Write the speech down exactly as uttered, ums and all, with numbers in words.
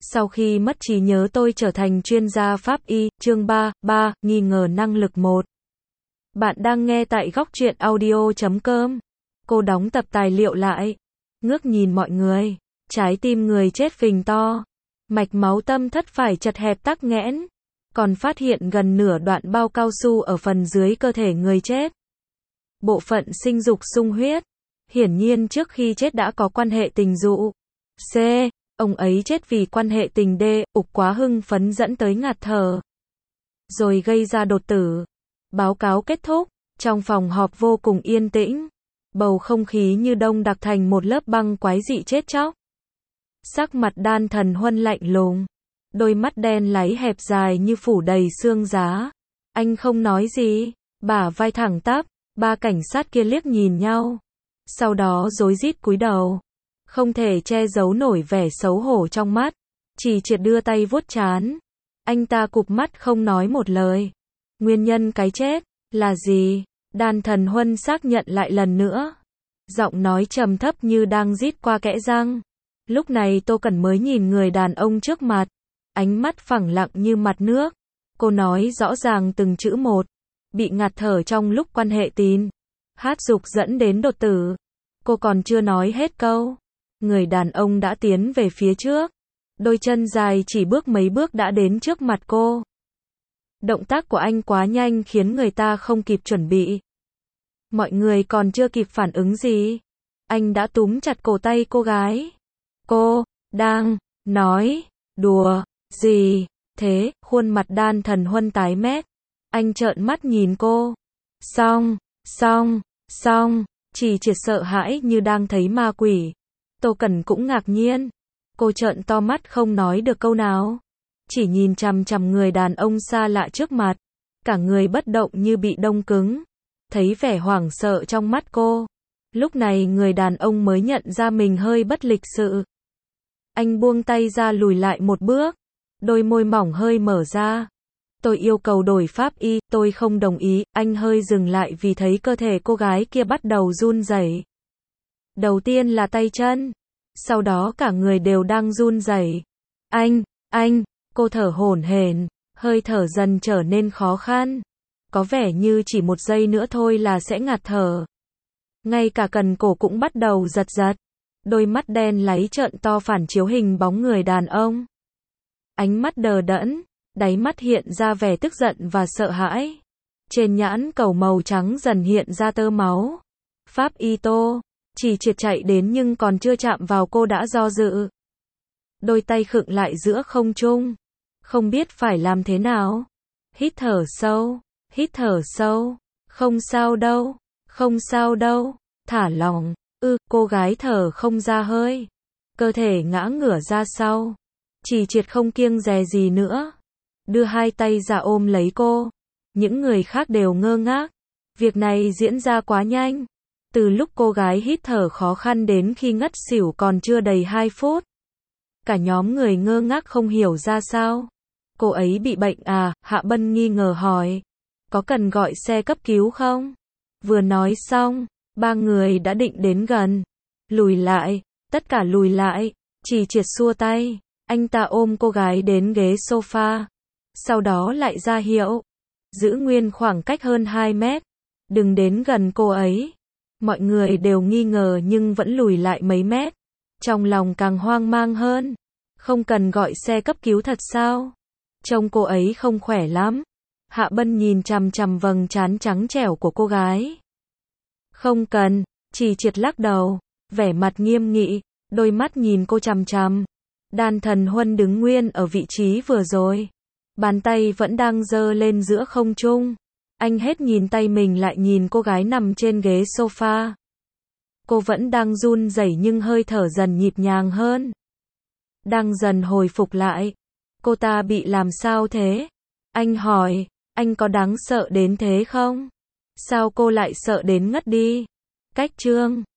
Sau khi mất trí nhớ tôi trở thành chuyên gia pháp y, chương ba, ba, nghi ngờ năng lực một. Bạn đang nghe tại góc truyện audio chấm com. Cô đóng tập tài liệu lại. Ngước nhìn mọi người. Trái tim người chết phình to. Mạch máu tâm thất phải chật hẹp tắc nghẽn. Còn phát hiện gần nửa đoạn bao cao su ở phần dưới cơ thể người chết. Bộ phận sinh dục sung huyết. Hiển nhiên trước khi chết đã có quan hệ tình dục. C. Ông ấy chết vì quan hệ tình D, ục quá hưng phấn dẫn tới ngạt thở. Rồi gây ra đột tử. Báo cáo kết thúc, trong phòng họp vô cùng yên tĩnh. Bầu không khí như đông đặc thành một lớp băng quái dị chết chóc. Sắc mặt Đan Thần Huân lạnh lùng. Đôi mắt đen láy hẹp dài như phủ đầy xương giá. Anh không nói gì, bả vai thẳng tắp, ba cảnh sát kia liếc nhìn nhau. Sau đó rối rít cúi đầu. Không thể che giấu nổi vẻ xấu hổ trong mắt. Chỉ triệt đưa tay vuốt trán. Anh ta cụp mắt không nói một lời. Nguyên nhân cái chết là gì? Đan Thần Huân xác nhận lại lần nữa. Giọng nói trầm thấp như đang rít qua kẽ răng. Lúc này Tô Cẩn mới nhìn người đàn ông trước mặt. Ánh mắt phẳng lặng như mặt nước. Cô nói rõ ràng từng chữ một. Bị ngạt thở trong lúc quan hệ tín. Hát dục dẫn đến đột tử. Cô còn chưa nói hết câu. Người đàn ông đã tiến về phía trước. Đôi chân dài chỉ bước mấy bước đã đến trước mặt cô. Động tác của anh quá nhanh khiến người ta không kịp chuẩn bị. Mọi người còn chưa kịp phản ứng gì. Anh đã túm chặt cổ tay cô gái. Cô, đang, nói, đùa, gì, thế, khuôn mặt Đan Thần Huân tái mét. Anh trợn mắt nhìn cô. Xong, xong, xong, chỉ triệt sợ hãi như đang thấy ma quỷ. Tô Cẩn cũng ngạc nhiên. Cô trợn to mắt không nói được câu nào. Chỉ nhìn chằm chằm người đàn ông xa lạ trước mặt. Cả người bất động như bị đông cứng. Thấy vẻ hoảng sợ trong mắt cô. Lúc này người đàn ông mới nhận ra mình hơi bất lịch sự. Anh buông tay ra lùi lại một bước. Đôi môi mỏng hơi mở ra. Tôi yêu cầu đổi pháp y, tôi không đồng ý. Anh hơi dừng lại vì thấy cơ thể cô gái kia bắt đầu run rẩy. Đầu tiên là tay chân. Sau đó cả người đều đang run rẩy. Anh, anh, cô thở hổn hển, hơi thở dần trở nên khó khăn. Có vẻ như chỉ một giây nữa thôi là sẽ ngạt thở. Ngay cả cần cổ cũng bắt đầu giật giật. Đôi mắt đen láy trợn to phản chiếu hình bóng người đàn ông. Ánh mắt đờ đẫn, đáy mắt hiện ra vẻ tức giận và sợ hãi. Trên nhãn cầu màu trắng dần hiện ra tơ máu. Pháp y Tô chỉ triệt chạy đến nhưng còn chưa chạm vào cô đã do dự. Đôi tay khựng lại giữa không trung. Không biết phải làm thế nào. Hít thở sâu, hít thở sâu. Không sao đâu, không sao đâu. Thả lỏng, ư, cô gái thở không ra hơi. Cơ thể ngã ngửa ra sau. Chỉ triệt không kiêng dè gì nữa. Đưa hai tay ra ôm lấy cô. Những người khác đều ngơ ngác. Việc này diễn ra quá nhanh. Từ lúc cô gái hít thở khó khăn đến khi ngất xỉu còn chưa đầy hai phút. Cả nhóm người ngơ ngác không hiểu ra sao. Cô ấy bị bệnh à? Hạ Bân nghi ngờ hỏi. Có cần gọi xe cấp cứu không? Vừa nói xong, ba người đã định đến gần. Lùi lại, tất cả lùi lại. Chỉ triệt xua tay. Anh ta ôm cô gái đến ghế sofa. Sau đó lại ra hiệu. Giữ nguyên khoảng cách hơn hai mét. Đừng đến gần cô ấy. Mọi người đều nghi ngờ nhưng vẫn lùi lại mấy mét. Trong lòng càng hoang mang hơn. Không cần gọi xe cấp cứu thật sao? Trông cô ấy không khỏe lắm. Hạ Bân nhìn chằm chằm vầng trán trắng trẻo của cô gái. Không cần, chỉ triệt lắc đầu. Vẻ mặt nghiêm nghị, đôi mắt nhìn cô chằm chằm. Đan Thần Huân đứng nguyên ở vị trí vừa rồi. Bàn tay vẫn đang giơ lên giữa không trung. Anh hết nhìn tay mình lại nhìn cô gái nằm trên ghế sofa. Cô vẫn đang run rẩy nhưng hơi thở dần nhịp nhàng hơn. Đang dần hồi phục lại. Cô ta bị làm sao thế? Anh hỏi, anh có đáng sợ đến thế không? Sao cô lại sợ đến ngất đi? Cách chương